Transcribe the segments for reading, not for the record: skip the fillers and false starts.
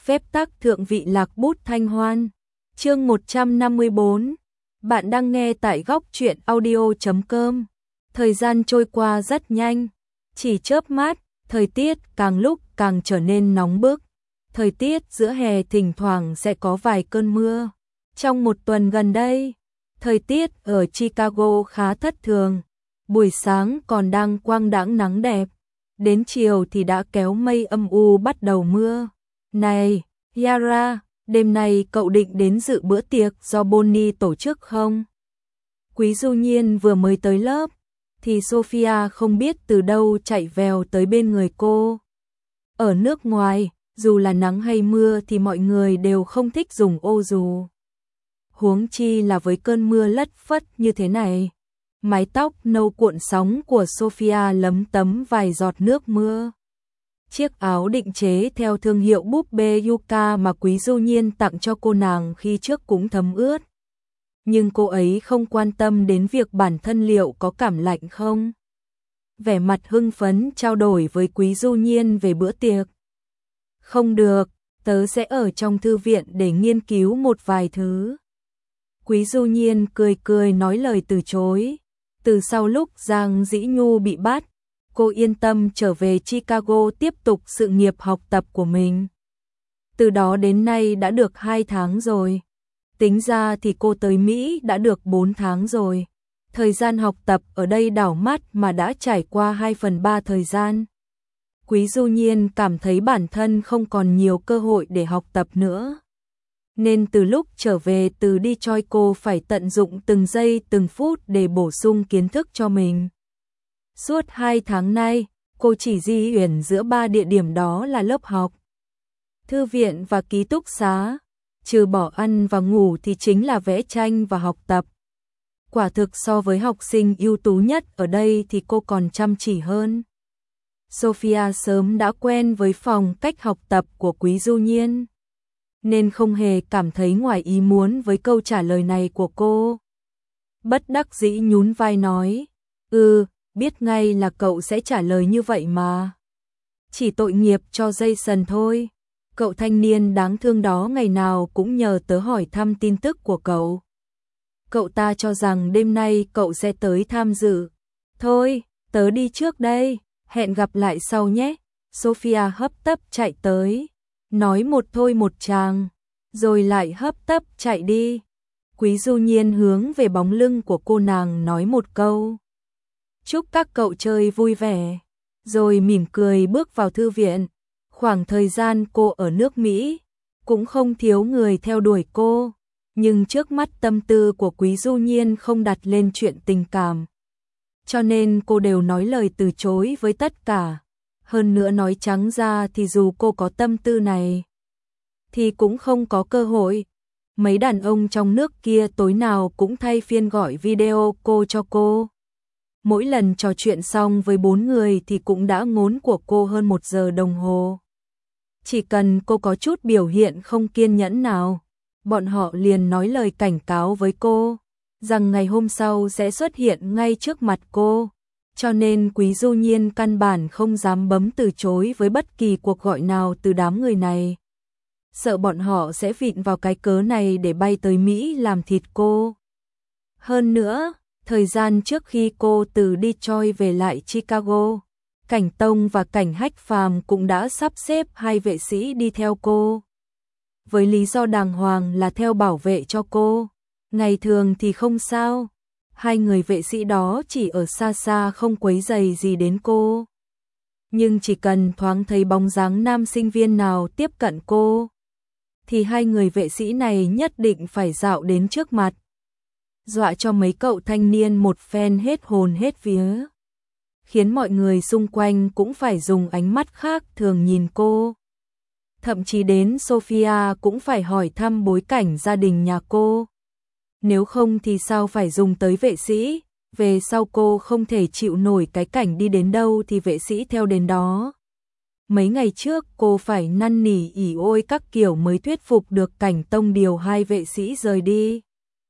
phép tắc thượng vị lạc bút thanh hoan. Chương 154. Bạn đang nghe tại góc truyện audio.com. Thời gian trôi qua rất nhanh, chỉ chớp mắt, thời tiết càng lúc càng trở nên nóng bức. Thời tiết giữa hè thỉnh thoảng sẽ có vài cơn mưa. Trong một tuần gần đây, thời tiết ở Chicago khá thất thường. Buổi sáng còn đang quang đãng nắng đẹp, đến chiều thì đã kéo mây âm u bắt đầu mưa. Này, Yara, đêm nay cậu định đến dự bữa tiệc do Bonnie tổ chức không? Quý Du Nhiên vừa mới tới lớp, thì Sophia không biết từ đâu chạy vèo tới bên người cô. Ở nước ngoài, dù là nắng hay mưa thì mọi người đều không thích dùng ô dù. Huống chi là với cơn mưa lất phất như thế này. Mái tóc nâu cuộn sóng của Sophia lấm tấm vài giọt nước mưa. Chiếc áo định chế theo thương hiệu búp bê Yuka mà Quý Du Nhiên tặng cho cô nàng khi trước cũng thấm ướt. Nhưng cô ấy không quan tâm đến việc bản thân liệu có cảm lạnh không. Vẻ mặt hưng phấn trao đổi với Quý Du Nhiên về bữa tiệc. Không được, tớ sẽ ở trong thư viện để nghiên cứu một vài thứ. Quý Du Nhiên cười cười nói lời từ chối. Từ sau lúc Giang Dĩ Nhu bị bắt, cô yên tâm trở về Chicago tiếp tục sự nghiệp học tập của mình. Từ đó đến nay đã được 2 tháng rồi. Tính ra thì cô tới Mỹ đã được 4 tháng rồi. Thời gian học tập ở đây đảo mắt mà đã trải qua 2/3 thời gian. Quý Du Nhiên cảm thấy bản thân không còn nhiều cơ hội để học tập nữa. Nên từ lúc trở về từ Detroit cô phải tận dụng từng giây từng phút để bổ sung kiến thức cho mình. Suốt 2 tháng nay, cô chỉ di chuyển giữa 3 địa điểm đó là lớp học, thư viện và ký túc xá. Trừ bỏ ăn và ngủ thì chính là vẽ tranh và học tập. Quả thực so với học sinh ưu tú nhất ở đây thì cô còn chăm chỉ hơn. Sophia sớm đã quen với phong cách học tập của Quý Du Nhiên, nên không hề cảm thấy ngoài ý muốn với câu trả lời này của cô. Bất đắc dĩ nhún vai nói, biết ngay là cậu sẽ trả lời như vậy mà. Chỉ tội nghiệp cho Jason thôi. Cậu thanh niên đáng thương đó ngày nào cũng nhờ tớ hỏi thăm tin tức của cậu. Cậu ta cho rằng đêm nay cậu sẽ tới tham dự. Thôi, tớ đi trước đây, hẹn gặp lại sau nhé. Sophia hấp tấp chạy tới, nói một thôi một chàng, rồi lại hấp tấp chạy đi. Quý Du Nhiên hướng về bóng lưng của cô nàng nói một câu. Chúc các cậu chơi vui vẻ, rồi mỉm cười bước vào thư viện. Khoảng thời gian cô ở nước Mỹ, cũng không thiếu người theo đuổi cô, nhưng trước mắt tâm tư của Quý Du Nhiên không đặt lên chuyện tình cảm. Cho nên cô đều nói lời từ chối với tất cả. Hơn nữa nói trắng ra thì dù cô có tâm tư này, thì cũng không có cơ hội. Mấy đàn ông trong nước kia tối nào cũng thay phiên gọi video cô cho cô. Mỗi lần trò chuyện xong với 4 người thì cũng đã ngốn của cô hơn 1 giờ đồng hồ. Chỉ cần cô có chút biểu hiện không kiên nhẫn nào, bọn họ liền nói lời cảnh cáo với cô, rằng ngày hôm sau sẽ xuất hiện ngay trước mặt cô. Cho nên Quý Du Nhiên căn bản không dám bấm từ chối với bất kỳ cuộc gọi nào từ đám người này. Sợ bọn họ sẽ vịn vào cái cớ này để bay tới Mỹ làm thịt cô. Hơn nữa, thời gian trước khi cô từ Detroit về lại Chicago, Cảnh Tông và Cảnh Hách Phàm cũng đã sắp xếp 2 vệ sĩ đi theo cô. Với lý do đàng hoàng là theo bảo vệ cho cô. Ngày thường thì không sao. 2 người vệ sĩ đó chỉ ở xa xa không quấy rầy gì đến cô. Nhưng chỉ cần thoáng thấy bóng dáng nam sinh viên nào tiếp cận cô, thì 2 người vệ sĩ này nhất định phải dạo đến trước mặt, dọa cho mấy cậu thanh niên một phen hết hồn hết vía, khiến mọi người xung quanh cũng phải dùng ánh mắt khác thường nhìn cô. Thậm chí đến Sophia cũng phải hỏi thăm bối cảnh gia đình nhà cô. Nếu không thì sao phải dùng tới vệ sĩ, về sau cô không thể chịu nổi cái cảnh đi đến đâu thì vệ sĩ theo đến đó. Mấy ngày trước cô phải năn nỉ ỉ ôi các kiểu mới thuyết phục được Cảnh Tông điều 2 vệ sĩ rời đi.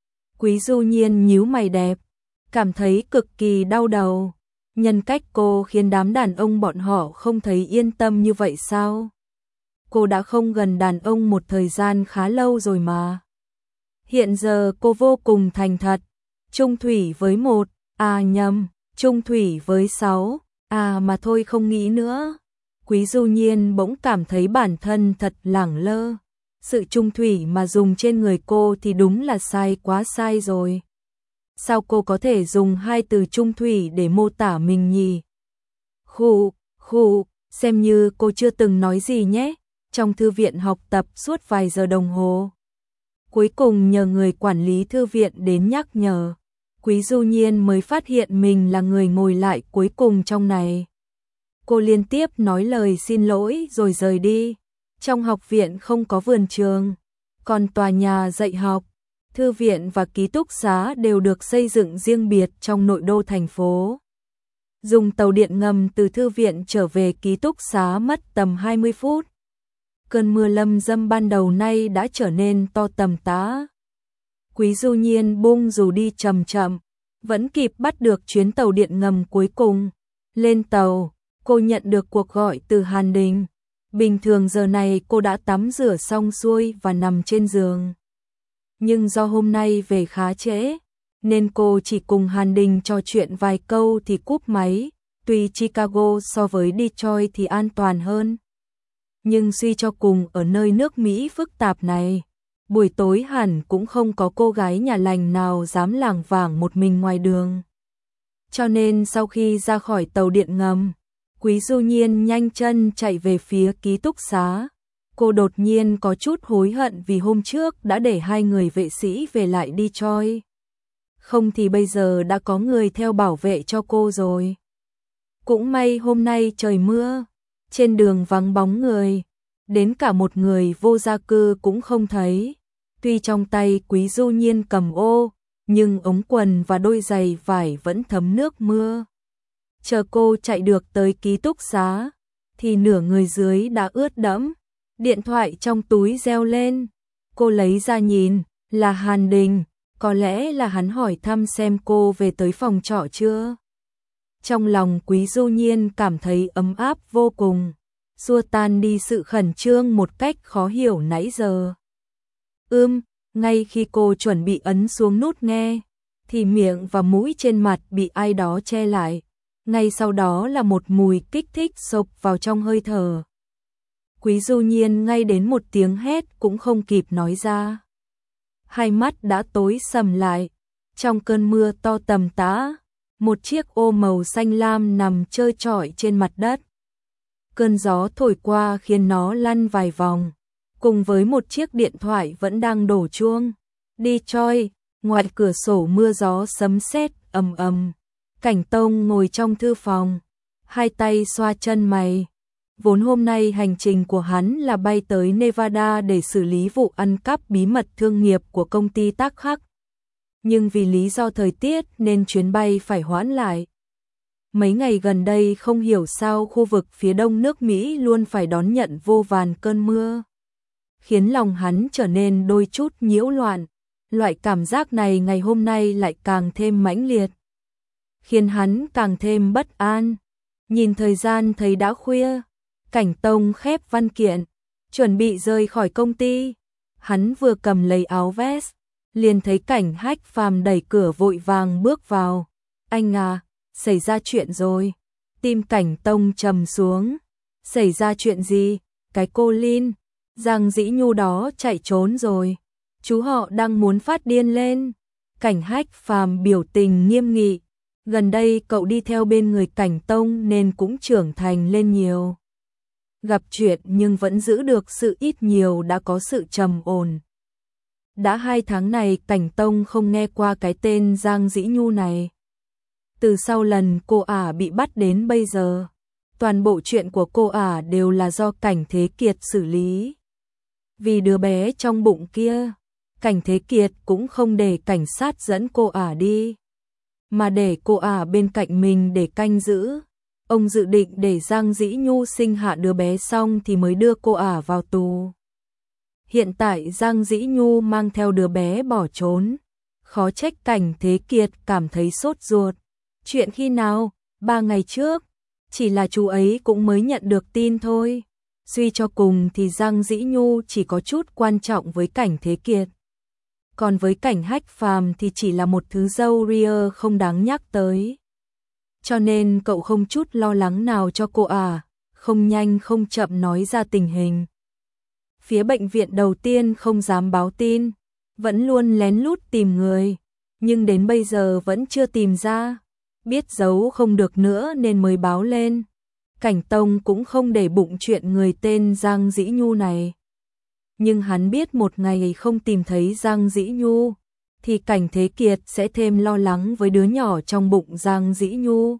Quý Du Nhiên nhíu mày đẹp, cảm thấy cực kỳ đau đầu. Nhân cách cô khiến đám đàn ông bọn họ không thấy yên tâm như vậy sao? cô đã không gần đàn ông một thời gian khá lâu rồi mà. Hiện giờ cô vô cùng thành thật, chung thủy với một, nhầm, chung thủy với 6, mà thôi không nghĩ nữa. Quý Du Nhiên bỗng cảm thấy bản thân thật lẳng lơ. Sự chung thủy mà dùng trên người cô thì đúng là sai quá sai rồi. Sao cô có thể dùng hai từ chung thủy để mô tả mình nhỉ? Khụ, xem như cô chưa từng nói gì nhé. Trong thư viện học tập suốt vài giờ đồng hồ. Cuối cùng nhờ người quản lý thư viện đến nhắc nhở, Quý Du Nhiên mới phát hiện mình là người ngồi lại cuối cùng trong này. Cô liên tiếp nói lời xin lỗi rồi rời đi. Trong học viện không có vườn trường, còn tòa nhà dạy học, thư viện và ký túc xá đều được xây dựng riêng biệt trong nội đô thành phố. Dùng tàu điện ngầm từ thư viện trở về ký túc xá mất tầm 20 phút. Cơn mưa lâm dâm ban đầu nay đã trở nên to tầm tã. Quý Du Nhiên bung dù đi chậm chậm, vẫn kịp bắt được chuyến tàu điện ngầm cuối cùng. Lên tàu, cô nhận được cuộc gọi từ Hàn Đình. Bình thường giờ này cô đã tắm rửa xong xuôi và nằm trên giường. Nhưng do hôm nay về khá trễ, nên cô chỉ cùng Hàn Đình trò chuyện vài câu thì cúp máy. Tuy Chicago so với Detroit thì an toàn hơn, nhưng suy cho cùng ở nơi nước Mỹ phức tạp này, buổi tối hẳn cũng không có cô gái nhà lành nào dám lảng vảng một mình ngoài đường. Cho nên sau khi ra khỏi tàu điện ngầm, Quý Du Nhiên nhanh chân chạy về phía ký túc xá. Cô đột nhiên có chút hối hận vì hôm trước đã để hai người vệ sĩ về lại Detroit. Không thì bây giờ đã có người theo bảo vệ cho cô rồi. Cũng may hôm nay trời mưa, trên đường vắng bóng người, đến cả một người vô gia cư cũng không thấy. Tuy trong tay Quý Du Nhiên cầm ô, nhưng ống quần và đôi giày vải vẫn thấm nước mưa. Chờ cô chạy được tới ký túc xá, thì nửa người dưới đã ướt đẫm. Điện thoại trong túi reo lên. Cô lấy ra nhìn, là Hàn Đình. Có lẽ là hắn hỏi thăm xem cô về tới phòng trọ chưa. Trong lòng Quý Du Nhiên cảm thấy ấm áp vô cùng, xua tan đi sự khẩn trương một cách khó hiểu nãy giờ. Ngay khi cô chuẩn bị ấn xuống nút nghe, thì miệng và mũi trên mặt bị ai đó che lại. Ngay sau đó là một mùi kích thích xộc vào trong hơi thở. Quý Du Nhiên ngay đến một tiếng hét cũng không kịp nói ra. Hai mắt đã tối sầm lại. Trong cơn mưa to tầm tã, một chiếc ô màu xanh lam nằm trơ trọi trên mặt đất. Cơn gió thổi qua khiến nó lăn vài vòng, cùng với một chiếc điện thoại vẫn đang đổ chuông. Detroit, ngoài cửa sổ mưa gió sấm sét ầm ầm. Cảnh Tông ngồi trong thư phòng, hai tay xoa chân mày. Vốn hôm nay hành trình của hắn là bay tới Nevada để xử lý vụ ăn cắp bí mật thương nghiệp của công ty Tác Khắc. Nhưng vì lý do thời tiết nên chuyến bay phải hoãn lại. Mấy ngày gần đây không hiểu sao khu vực phía đông nước Mỹ luôn phải đón nhận vô vàn cơn mưa, khiến lòng hắn trở nên đôi chút nhiễu loạn. Loại cảm giác này ngày hôm nay lại càng thêm mãnh liệt, khiến hắn càng thêm bất an. Nhìn thời gian thấy đã khuya, Cảnh Tông khép văn kiện, chuẩn bị rời khỏi công ty. Hắn vừa cầm lấy áo vest, liền thấy Cảnh Hách Phàm đẩy cửa vội vàng bước vào. Anh à, xảy ra chuyện rồi. Tim Cảnh Tông trầm xuống. Xảy ra chuyện gì? Cái cô Linh, Giang Dĩ Nhu đó chạy trốn rồi. Chú họ đang muốn phát điên lên. Cảnh Hách Phàm biểu tình nghiêm nghị. Gần đây cậu đi theo bên người Cảnh Tông nên cũng trưởng thành lên nhiều. Gặp chuyện nhưng vẫn giữ được sự ít nhiều đã có sự trầm ổn. Đã 2 tháng này Cảnh Tông không nghe qua cái tên Giang Dĩ Nhu này. Từ sau lần cô ả bị bắt đến bây giờ, toàn bộ chuyện của cô ả đều là do Cảnh Thế Kiệt xử lý. Vì đứa bé trong bụng kia, Cảnh Thế Kiệt cũng không để cảnh sát dẫn cô ả đi, mà để cô ả bên cạnh mình để canh giữ. Ông dự định để Giang Dĩ Nhu sinh hạ đứa bé xong thì mới đưa cô ả vào tù. Hiện tại Giang Dĩ Nhu mang theo đứa bé bỏ trốn. Khó trách Cảnh Thế Kiệt cảm thấy sốt ruột. Chuyện khi nào? 3 ngày trước. Chỉ là chú ấy cũng mới nhận được tin thôi. Suy cho cùng thì Giang Dĩ Nhu chỉ có chút quan trọng với Cảnh Thế Kiệt. Còn với Cảnh Hách Phàm thì chỉ là một thứ râu ria không đáng nhắc tới. Cho nên cậu không chút lo lắng nào cho cô à, không nhanh không chậm nói ra tình hình. Phía bệnh viện đầu tiên không dám báo tin, vẫn luôn lén lút tìm người, nhưng đến bây giờ vẫn chưa tìm ra. Biết giấu không được nữa nên mới báo lên. Cảnh Tông cũng không để bụng chuyện người tên Giang Dĩ Nhu này. Nhưng hắn biết một ngày không tìm thấy Giang Dĩ Nhu, thì Cảnh Thế Kiệt sẽ thêm lo lắng với đứa nhỏ trong bụng Giang Dĩ Nhu.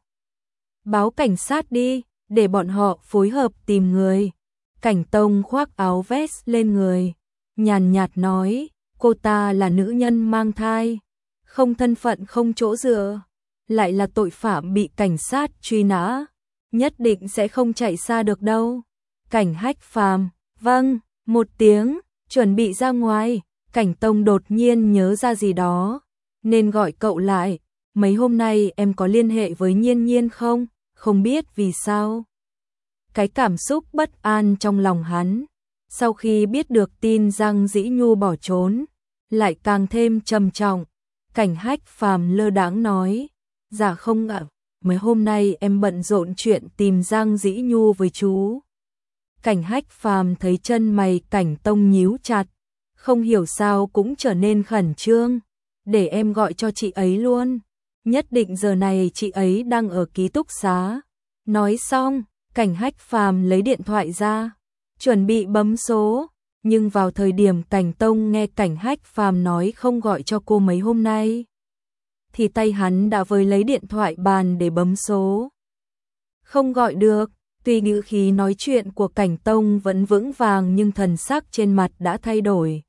Báo cảnh sát đi, để bọn họ phối hợp tìm người. Cảnh Tông khoác áo vest lên người, nhàn nhạt nói, cô ta là nữ nhân mang thai, không thân phận không chỗ dựa, lại là tội phạm bị cảnh sát truy nã, nhất định sẽ không chạy xa được đâu. Cảnh Hách Phàm, vâng, một tiếng, chuẩn bị ra ngoài. Cảnh Tông đột nhiên nhớ ra gì đó, nên gọi cậu lại. Mấy hôm nay em có liên hệ với Nhiên Nhiên không? Không biết vì sao. Cái cảm xúc bất an trong lòng hắn, sau khi biết được tin Giang Dĩ Nhu bỏ trốn, lại càng thêm trầm trọng. Cảnh Hách Phàm lơ đãng nói, dạ không ạ, mấy hôm nay em bận rộn chuyện tìm Giang Dĩ Nhu với chú. Cảnh Hách Phàm thấy chân mày Cảnh Tông nhíu chặt, không hiểu sao cũng trở nên khẩn trương. Để em gọi cho chị ấy luôn, nhất định giờ này chị ấy đang ở ký túc xá. Nói xong, Cảnh Hách Phàm lấy điện thoại ra, chuẩn bị bấm số, nhưng vào thời điểm Cảnh Tông nghe Cảnh Hách Phàm nói không gọi cho cô mấy hôm nay, thì tay hắn đã với lấy điện thoại bàn để bấm số. Không gọi được. Tuy ngữ khí nói chuyện của Cảnh Tông vẫn vững vàng nhưng thần sắc trên mặt đã thay đổi.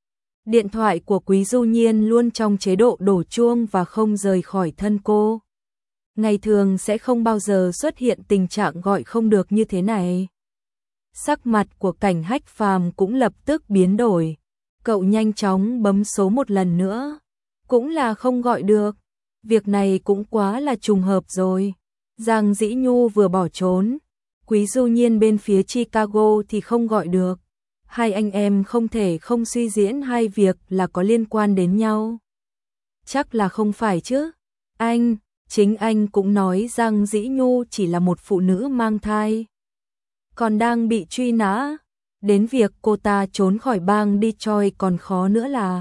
Điện thoại của Quý Du Nhiên luôn trong chế độ đổ chuông và không rời khỏi thân cô. Ngày thường sẽ không bao giờ xuất hiện tình trạng gọi không được như thế này. Sắc mặt của Cảnh Hách Phàm cũng lập tức biến đổi. Cậu nhanh chóng bấm số một lần nữa, cũng là không gọi được. Việc này cũng quá là trùng hợp rồi. Giang Dĩ Nhu vừa bỏ trốn, Quý Du Nhiên bên phía Chicago thì không gọi được. Hai anh em không thể không suy diễn hai việc là có liên quan đến nhau. Chắc là không phải chứ. Chính anh cũng nói Giang Dĩ Nhu chỉ là một phụ nữ mang thai, còn đang bị truy nã. Đến việc cô ta trốn khỏi bang Detroit còn khó nữa là.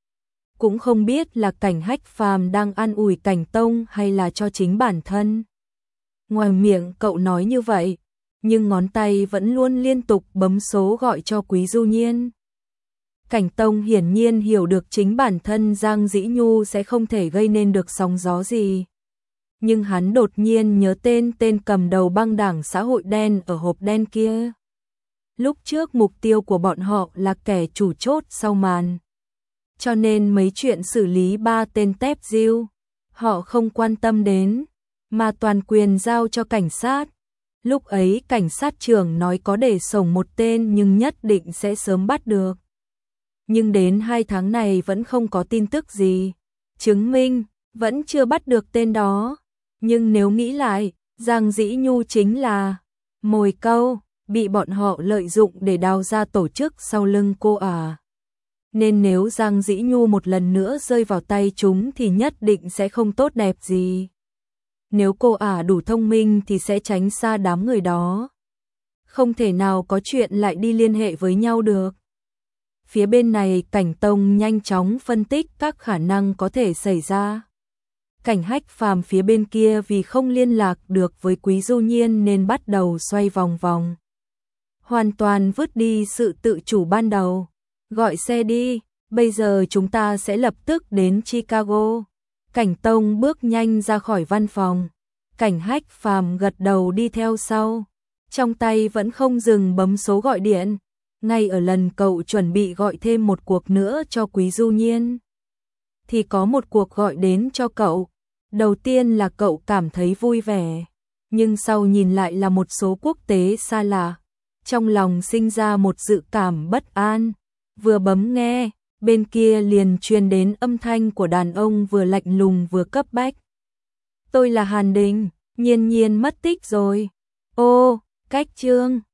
Cũng không biết là Cảnh Hách Phàm đang an ủi Cảnh Tông hay là cho chính bản thân. Ngoài miệng cậu nói như vậy, nhưng ngón tay vẫn luôn liên tục bấm số gọi cho Quý Du Nhiên. Cảnh Tông hiển nhiên hiểu được chính bản thân Giang Dĩ Nhu sẽ không thể gây nên được sóng gió gì. Nhưng hắn đột nhiên nhớ tên cầm đầu băng đảng xã hội đen ở hộp đen kia. Lúc trước mục tiêu của bọn họ là kẻ chủ chốt sau màn. Cho nên mấy chuyện xử lý 3 tên tép diêu, họ không quan tâm đến, mà toàn quyền giao cho cảnh sát. Lúc ấy cảnh sát trưởng nói có để sổng một tên nhưng nhất định sẽ sớm bắt được. Nhưng đến 2 tháng này vẫn không có tin tức gì, chứng minh vẫn chưa bắt được tên đó. Nhưng nếu nghĩ lại, Giang Dĩ Nhu chính là mồi câu, bị bọn họ lợi dụng để đào ra tổ chức sau lưng cô à. Nên nếu Giang Dĩ Nhu một lần nữa rơi vào tay chúng thì nhất định sẽ không tốt đẹp gì. Nếu cô ả đủ thông minh thì sẽ tránh xa đám người đó. Không thể nào có chuyện lại đi liên hệ với nhau được. Phía bên này Cảnh Tông nhanh chóng phân tích các khả năng có thể xảy ra. Cảnh Hách Phàm phía bên kia vì không liên lạc được với Quý Du Nhiên nên bắt đầu xoay vòng vòng. Hoàn toàn vứt đi sự tự chủ ban đầu. Gọi xe đi, bây giờ chúng ta sẽ lập tức đến Chicago. Cảnh Tông bước nhanh ra khỏi văn phòng. Cảnh Hách Phàm gật đầu đi theo sau. Trong tay vẫn không dừng bấm số gọi điện. Ngay ở lần cậu chuẩn bị gọi thêm một cuộc nữa cho Quý Du Nhiên, thì có một cuộc gọi đến cho cậu. Đầu tiên là cậu cảm thấy vui vẻ, nhưng sau nhìn lại là một số quốc tế xa lạ. Trong lòng sinh ra một dự cảm bất an. Vừa bấm nghe, bên kia liền truyền đến âm thanh của đàn ông vừa lạnh lùng vừa cấp bách. Tôi là Hàn Đình, Nhiên Nhiên mất tích rồi. Ô, cách Trương.